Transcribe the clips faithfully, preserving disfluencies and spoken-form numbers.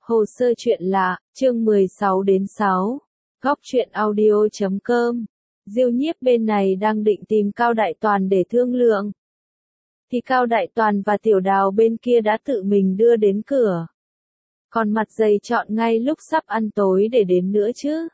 Hồ sơ chuyện lạ, chương mười sáu đến sáu. Góc truyện audio chấm com. Diêu Nhiếp bên này đang định tìm Cao Đại Toàn để thương lượng. Thì Cao Đại Toàn và Tiểu Đào bên kia đã tự mình đưa đến cửa. Còn mặt dày chọn ngay lúc sắp ăn tối để đến nữa chứ.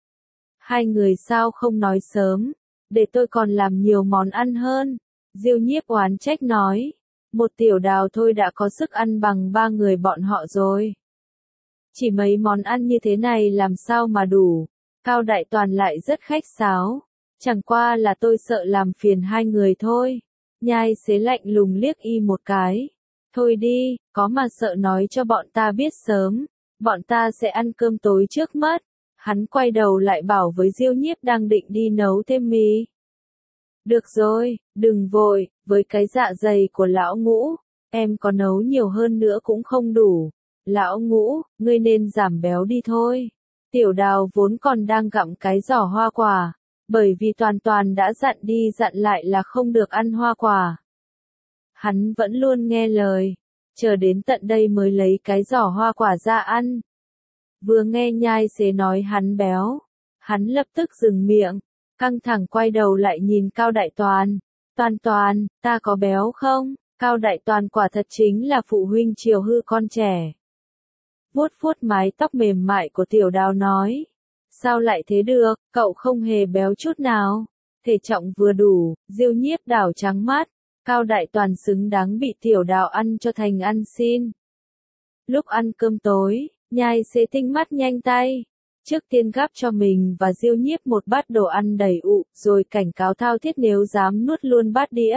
Hai người sao không nói sớm, để tôi còn làm nhiều món ăn hơn. Diêu Nhiếp oán trách nói. Một Tiểu Đào thôi đã có sức ăn bằng ba người bọn họ rồi. Chỉ mấy món ăn như thế này làm sao mà đủ. Cao Đại Toàn lại rất khách sáo. Chẳng qua là tôi sợ làm phiền hai người thôi. Nhai xế lạnh lùng liếc y một cái. Thôi đi, có mà sợ nói cho bọn ta biết sớm. Bọn ta sẽ ăn cơm tối trước mất. Hắn quay đầu lại bảo với Diêu Nhiếp đang định đi nấu thêm mì. Được rồi, đừng vội, với cái dạ dày của lão Ngũ, em có nấu nhiều hơn nữa cũng không đủ. Lão Ngũ, ngươi nên giảm béo đi thôi. Tiểu Đào vốn còn đang gặm cái giỏ hoa quả, bởi vì Toàn Toàn đã dặn đi dặn lại là không được ăn hoa quả. Hắn vẫn luôn nghe lời, chờ đến tận đây mới lấy cái giỏ hoa quả ra ăn. Vừa nghe Nhai xế nói hắn béo, hắn lập tức dừng miệng, căng thẳng quay đầu lại nhìn Cao Đại Toàn. Toàn Toàn, ta có béo không? Cao Đại Toàn quả thật chính là phụ huynh chiều hư con trẻ. Vuốt vuốt mái tóc mềm mại của Tiểu Đào nói. Sao lại thế được, cậu không hề béo chút nào. Thể trọng vừa đủ, Diêu Nhiếp đảo trắng mắt. Cao Đại Toàn xứng đáng bị Tiểu Đào ăn cho thành ăn xin. Lúc ăn cơm tối, Nhai xế tinh mắt nhanh tay. Trước tiên gắp cho mình và Diêu Nhiếp một bát đồ ăn đầy ụ, rồi cảnh cáo thao thiết nếu dám nuốt luôn bát đĩa.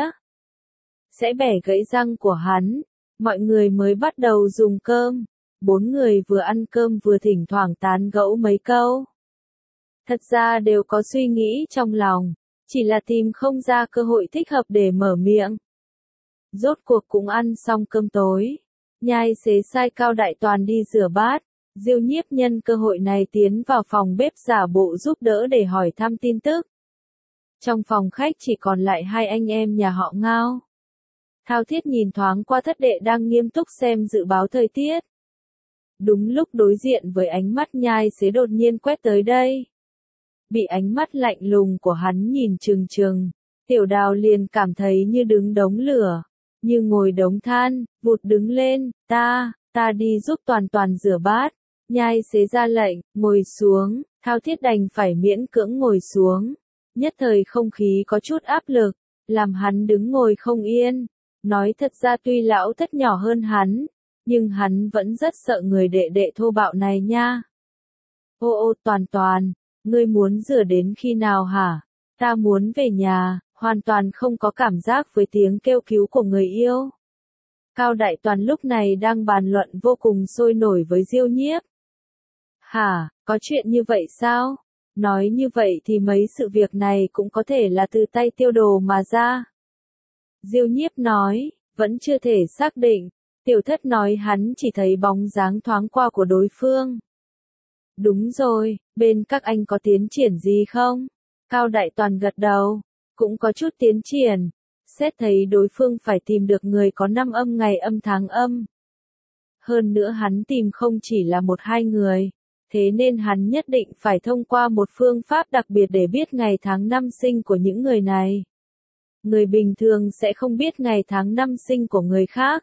Sẽ bẻ gãy răng của hắn. Mọi người mới bắt đầu dùng cơm. Bốn người vừa ăn cơm vừa thỉnh thoảng tán gẫu mấy câu. Thật ra đều có suy nghĩ trong lòng, chỉ là tìm không ra cơ hội thích hợp để mở miệng. Rốt cuộc cũng ăn xong cơm tối. Nhai xế sai Cao Đại Toàn đi rửa bát. Diêu Nhiếp nhân cơ hội này tiến vào phòng bếp giả bộ giúp đỡ để hỏi thăm tin tức. Trong phòng khách chỉ còn lại hai anh em nhà họ Ngao. Thao Thiết nhìn thoáng qua thất đệ đang nghiêm túc xem dự báo thời tiết. Đúng lúc đối diện với ánh mắt Nhai xế đột nhiên quét tới đây. Bị ánh mắt lạnh lùng của hắn nhìn chừng chừng, Tiểu Đào liền cảm thấy như đứng đống lửa, như ngồi đống than, vụt đứng lên, ta, ta đi giúp Toàn Toàn rửa bát. Nhai xế ra lệnh, ngồi xuống, Thao Thiết đành phải miễn cưỡng ngồi xuống. Nhất thời không khí có chút áp lực, làm hắn đứng ngồi không yên. Nói thật ra tuy lão thất nhỏ hơn hắn, nhưng hắn vẫn rất sợ người đệ đệ thô bạo này nha. Ô ô Toàn Toàn, ngươi muốn rửa đến khi nào hả? Ta muốn về nhà, hoàn toàn không có cảm giác với tiếng kêu cứu của người yêu. Cao Đại Toàn lúc này đang bàn luận vô cùng sôi nổi với Diêu Nhiếp. Hả, có chuyện như vậy sao? Nói như vậy thì mấy sự việc này cũng có thể là từ tay Tiêu Đồ mà ra. Diêu Nhiếp nói, vẫn chưa thể xác định. Tiểu Thất nói hắn chỉ thấy bóng dáng thoáng qua của đối phương. Đúng rồi, bên các anh có tiến triển gì không? Cao Đại Toàn gật đầu, cũng có chút tiến triển. Xét thấy đối phương phải tìm được người có năm âm ngày âm tháng âm. Hơn nữa hắn tìm không chỉ là một hai người, thế nên hắn nhất định phải thông qua một phương pháp đặc biệt để biết ngày tháng năm sinh của những người này. Người bình thường sẽ không biết ngày tháng năm sinh của người khác.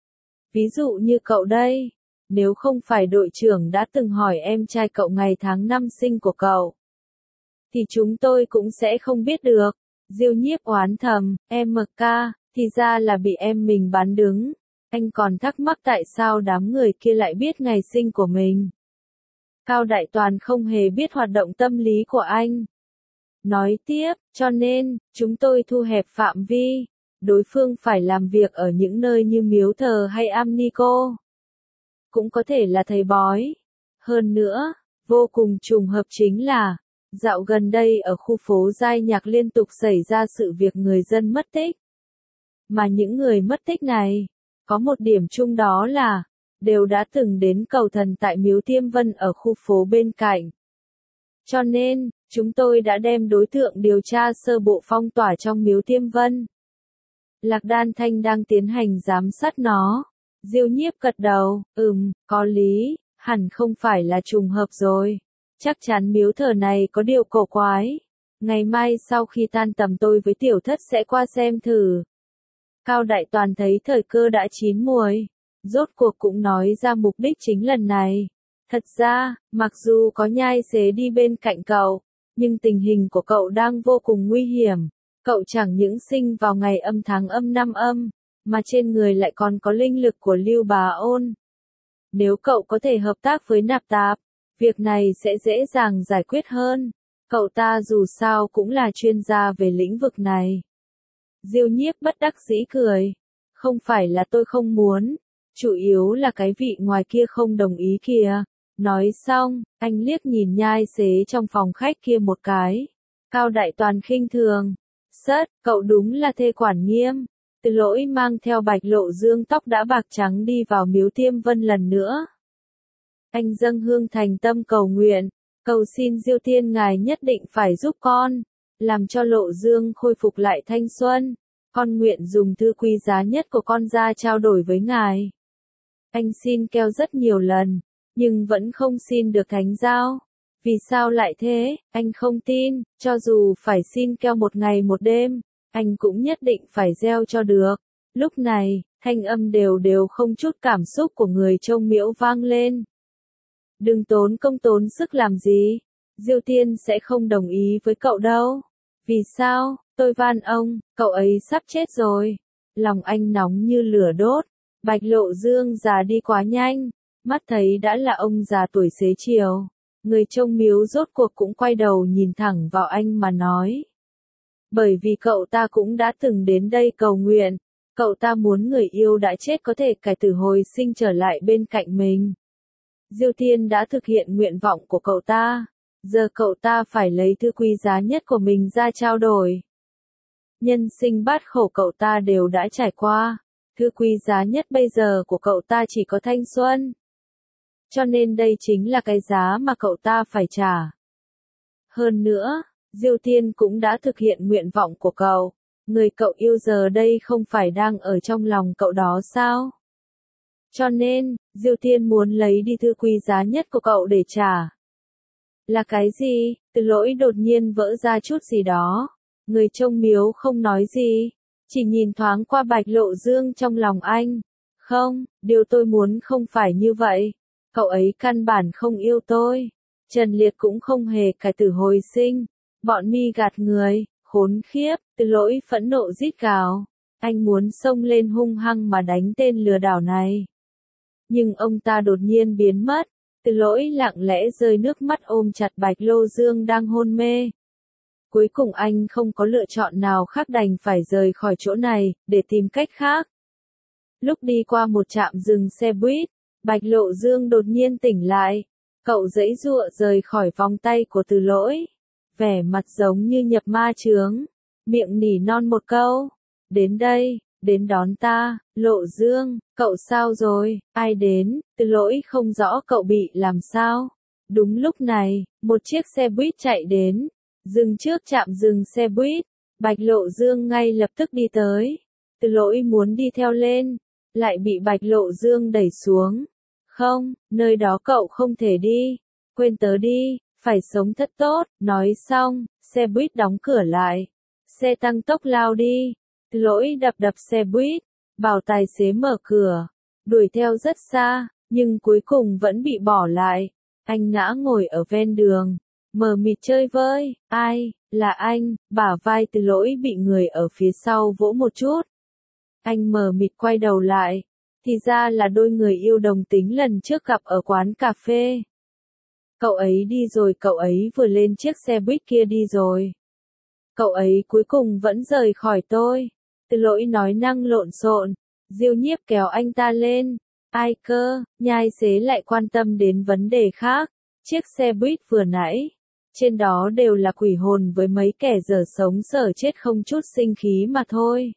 Ví dụ như cậu đây, nếu không phải đội trưởng đã từng hỏi em trai cậu ngày tháng năm sinh của cậu, thì chúng tôi cũng sẽ không biết được. Diêu Nhiếp oán thầm, em mờ ca, thì ra là bị em mình bán đứng. Anh còn thắc mắc tại sao đám người kia lại biết ngày sinh của mình. Cao Đại Toàn không hề biết hoạt động tâm lý của anh. Nói tiếp, cho nên, chúng tôi thu hẹp phạm vi. Đối phương phải làm việc ở những nơi như miếu thờ hay am ni cô. Cũng có thể là thầy bói. Hơn nữa, vô cùng trùng hợp chính là, dạo gần đây ở khu phố Giai Nhạc liên tục xảy ra sự việc người dân mất tích. Mà những người mất tích này, có một điểm chung đó là, đều đã từng đến cầu thần tại miếu Tiêm Vân ở khu phố bên cạnh. Cho nên, chúng tôi đã đem đối tượng điều tra sơ bộ phong tỏa trong miếu Tiêm Vân. Lạc Đan Thanh đang tiến hành giám sát nó. Diêu Nhiếp gật đầu, ừm, có lý, Hẳn không phải là trùng hợp rồi. Chắc chắn miếu thờ này có điều cổ quái. Ngày mai sau khi tan tầm tôi với tiểu thất sẽ qua xem thử. Cao Đại Toàn thấy thời cơ đã chín muồi. Rốt cuộc cũng nói ra mục đích chính lần này. Thật ra, mặc dù có nhai xế đi bên cạnh cậu, nhưng tình hình của cậu đang vô cùng nguy hiểm. Cậu chẳng những sinh vào ngày âm tháng âm năm âm, mà trên người lại còn có linh lực của Lưu Bá Ôn. Nếu cậu có thể hợp tác với Nạp Tạp, việc này sẽ dễ dàng giải quyết hơn. Cậu ta dù sao cũng là chuyên gia về lĩnh vực này. Diêu Nhiếp bất đắc dĩ cười. Không phải là tôi không muốn, chủ yếu là cái vị ngoài kia không đồng ý kìa. Nói xong, anh liếc nhìn nhai xế trong phòng khách kia một cái. Cao Đại Toàn khinh thường. Sất, cậu đúng là thê quản nghiêm. Từ Lỗi mang theo Bạch Lộ Dương tóc đã bạc trắng đi vào miếu Tiêm Vân lần nữa. Anh dâng hương thành tâm cầu nguyện, cầu xin Diêu Tiên ngài nhất định phải giúp con, làm cho Lộ Dương khôi phục lại thanh xuân. Con nguyện dùng thư quý giá nhất của con ra trao đổi với ngài. Anh xin keo rất nhiều lần, nhưng vẫn không xin được thánh giao. Vì sao lại thế, anh không tin, cho dù phải xin keo một ngày một đêm, anh cũng nhất định phải gieo cho được. Lúc này, thanh âm đều đều không chút cảm xúc của người trông miễu vang lên. Đừng tốn công tốn sức làm gì, Diêu Tiên sẽ không đồng ý với cậu đâu. Vì sao, tôi van ông, cậu ấy sắp chết rồi. Lòng anh nóng như lửa đốt, Bạch Lộ Dương già đi quá nhanh, mắt thấy đã là ông già tuổi xế chiều. Người trông miếu rốt cuộc cũng quay đầu nhìn thẳng vào anh mà nói. Bởi vì cậu ta cũng đã từng đến đây cầu nguyện, cậu ta muốn người yêu đã chết có thể cải tử hồi sinh trở lại bên cạnh mình. Diêu Tiên đã thực hiện nguyện vọng của cậu ta, giờ cậu ta phải lấy thứ quý giá nhất của mình ra trao đổi. Nhân sinh bát khổ cậu ta đều đã trải qua, thứ quý giá nhất bây giờ của cậu ta chỉ có thanh xuân. Cho nên đây chính là cái giá mà cậu ta phải trả. Hơn nữa, Diêu Tiên cũng đã thực hiện nguyện vọng của cậu. Người cậu yêu giờ đây không phải đang ở trong lòng cậu đó sao? Cho nên, Diêu Tiên muốn lấy đi thứ quý giá nhất của cậu để trả. Là cái gì? Từ Lỗi đột nhiên vỡ ra chút gì đó. Người trông miếu không nói gì, chỉ nhìn thoáng qua Bạch Lộ Dương trong lòng anh. Không, điều tôi muốn không phải như vậy. Cậu ấy căn bản không yêu tôi. Trần Liệt cũng không hề cải tử hồi sinh. Bọn mi gạt người, khốn khiếp, Từ Lỗi phẫn nộ rít gào. Anh muốn xông lên hung hăng mà đánh tên lừa đảo này. Nhưng ông ta đột nhiên biến mất. Từ Lỗi lặng lẽ rơi nước mắt ôm chặt Bạch Lộ Dương đang hôn mê. Cuối cùng anh không có lựa chọn nào khác đành phải rời khỏi chỗ này, để tìm cách khác. Lúc đi qua một trạm dừng xe buýt, Bạch Lộ Dương đột nhiên tỉnh lại. Cậu giãy giụa rời khỏi vòng tay của Từ Lỗi. Vẻ mặt giống như nhập ma chướng. Miệng nỉ non một câu. Đến đây, đến đón ta, Lộ Dương, cậu sao rồi, ai đến, Từ Lỗi không rõ cậu bị làm sao. Đúng lúc này, một chiếc xe buýt chạy đến. Dừng trước trạm dừng xe buýt. Bạch Lộ Dương ngay lập tức đi tới. Từ Lỗi muốn đi theo lên, lại bị Bạch Lộ Dương đẩy xuống. Không, nơi đó cậu không thể đi. Quên tớ đi, phải sống thật tốt. Nói xong, xe buýt đóng cửa lại. Xe tăng tốc lao đi. Từ Lỗi đập đập xe buýt, bảo tài xế mở cửa. Đuổi theo rất xa, nhưng cuối cùng vẫn bị bỏ lại. Anh ngã ngồi ở ven đường. Mờ mịt chơi vơi, ai, là anh, bả vai Từ Lỗi bị người ở phía sau vỗ một chút. Anh mờ mịt quay đầu lại, thì ra là đôi người yêu đồng tính lần trước gặp ở quán cà phê. Cậu ấy đi rồi, cậu ấy vừa lên chiếc xe buýt kia đi rồi. Cậu ấy cuối cùng vẫn rời khỏi tôi. Từ Lỗi nói năng lộn xộn, Diêu Nhiếp kéo anh ta lên. Ai cơ, nhai xế lại quan tâm đến vấn đề khác. Chiếc xe buýt vừa nãy, trên đó đều là quỷ hồn với mấy kẻ dở sống dở chết không chút sinh khí mà thôi.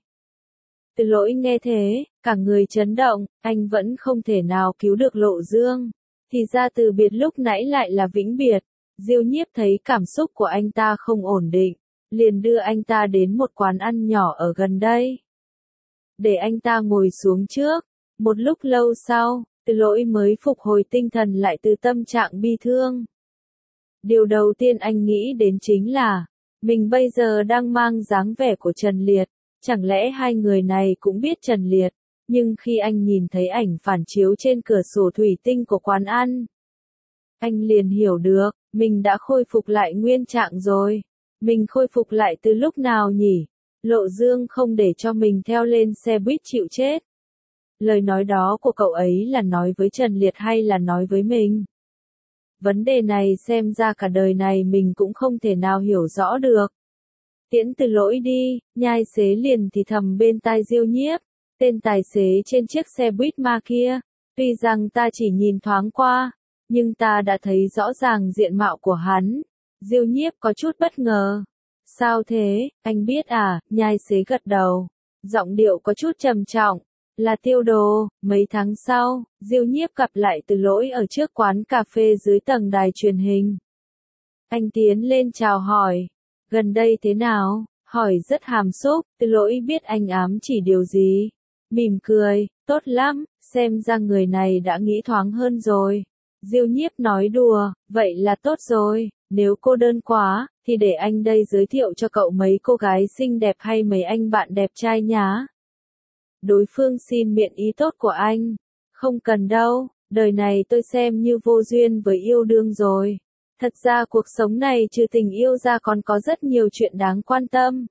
Từ Lỗi nghe thế, cả người chấn động, anh vẫn không thể nào cứu được Lộ Dương. Thì ra từ biệt lúc nãy lại là vĩnh biệt. Diêu Nhiếp thấy cảm xúc của anh ta không ổn định, liền đưa anh ta đến một quán ăn nhỏ ở gần đây. Để anh ta ngồi xuống trước. Một lúc lâu sau, Từ Lỗi mới phục hồi tinh thần lại từ tâm trạng bi thương. Điều đầu tiên anh nghĩ đến chính là, mình bây giờ đang mang dáng vẻ của Trần Liệt, chẳng lẽ hai người này cũng biết Trần Liệt, nhưng khi anh nhìn thấy ảnh phản chiếu trên cửa sổ thủy tinh của quán ăn, anh liền hiểu được, mình đã khôi phục lại nguyên trạng rồi. Mình khôi phục lại từ lúc nào nhỉ? Lộ Dương không để cho mình theo lên xe buýt chịu chết. Lời nói đó của cậu ấy là nói với Trần Liệt hay là nói với mình? Vấn đề này xem ra cả đời này mình cũng không thể nào hiểu rõ được. Tiễn Từ Lỗi đi, nhai xế liền thì thầm bên tai Diêu Nhiếp, tên tài xế trên chiếc xe buýt ma kia, tuy rằng ta chỉ nhìn thoáng qua, nhưng ta đã thấy rõ ràng diện mạo của hắn. Diêu Nhiếp có chút bất ngờ. Sao thế, anh biết à, nhai xế gật đầu. Giọng điệu có chút trầm trọng. Là Tiêu Đồ. Mấy tháng sau, Diêu Nhiếp gặp lại Từ Lỗi ở trước quán cà phê dưới tầng đài truyền hình. Anh tiến lên chào hỏi. Gần đây thế nào? Hỏi rất hàm xúc. Từ Lỗi biết anh ám chỉ điều gì. Mỉm cười, tốt lắm, xem ra người này đã nghĩ thoáng hơn rồi. Diêu Nhiếp nói đùa, vậy là tốt rồi, nếu cô đơn quá, thì để anh đây giới thiệu cho cậu mấy cô gái xinh đẹp hay mấy anh bạn đẹp trai nhá. Đối phương xin miệng ý tốt của anh. Không cần đâu, đời này tôi xem như vô duyên với yêu đương rồi. Thật ra cuộc sống này trừ tình yêu ra còn có rất nhiều chuyện đáng quan tâm.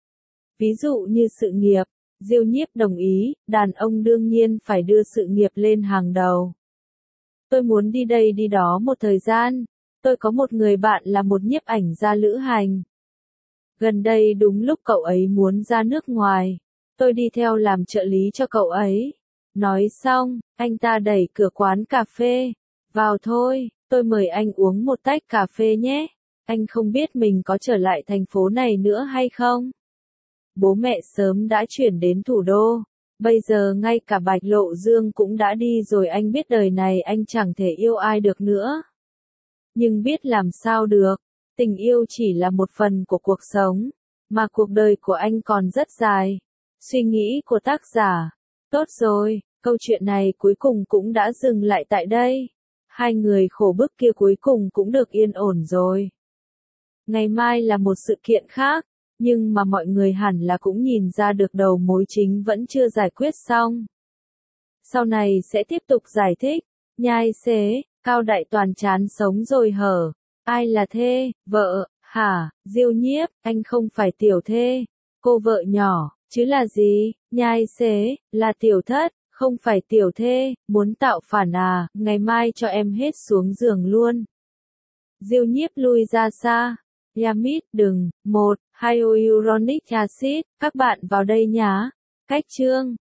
Ví dụ như sự nghiệp. Diêu Nhiếp đồng ý, đàn ông đương nhiên phải đưa sự nghiệp lên hàng đầu. Tôi muốn đi đây đi đó một thời gian. Tôi có một người bạn là một nhiếp ảnh gia lữ hành. Gần đây đúng lúc cậu ấy muốn ra nước ngoài. Tôi đi theo làm trợ lý cho cậu ấy. Nói xong, anh ta đẩy cửa quán cà phê. Vào thôi, tôi mời anh uống một tách cà phê nhé. Anh không biết mình có trở lại thành phố này nữa hay không? Bố mẹ sớm đã chuyển đến thủ đô. Bây giờ ngay cả Bạch Lộ Dương cũng đã đi rồi, anh biết đời này anh chẳng thể yêu ai được nữa. Nhưng biết làm sao được, tình yêu chỉ là một phần của cuộc sống, mà cuộc đời của anh còn rất dài. Suy nghĩ của tác giả. Tốt rồi, câu chuyện này cuối cùng cũng đã dừng lại tại đây. Hai người khổ bức kia cuối cùng cũng được yên ổn rồi. Ngày mai là một sự kiện khác. Nhưng mà mọi người hẳn là cũng nhìn ra được đầu mối chính vẫn chưa giải quyết xong. Sau này sẽ tiếp tục giải thích. Nhai xế, Cao Đại Toàn chán sống rồi hở. Ai là thê, vợ, hả? Diêu Nhiếp, anh không phải tiểu thê. Cô vợ nhỏ, chứ là gì? Nhai xế, là tiểu thất, không phải tiểu thê. Muốn tạo phản à, ngày mai cho em hết xuống giường luôn. Diêu Nhiếp lui ra xa. Yamit, đừng, một, hyaluronic acid, các bạn vào đây nhá. Cách chương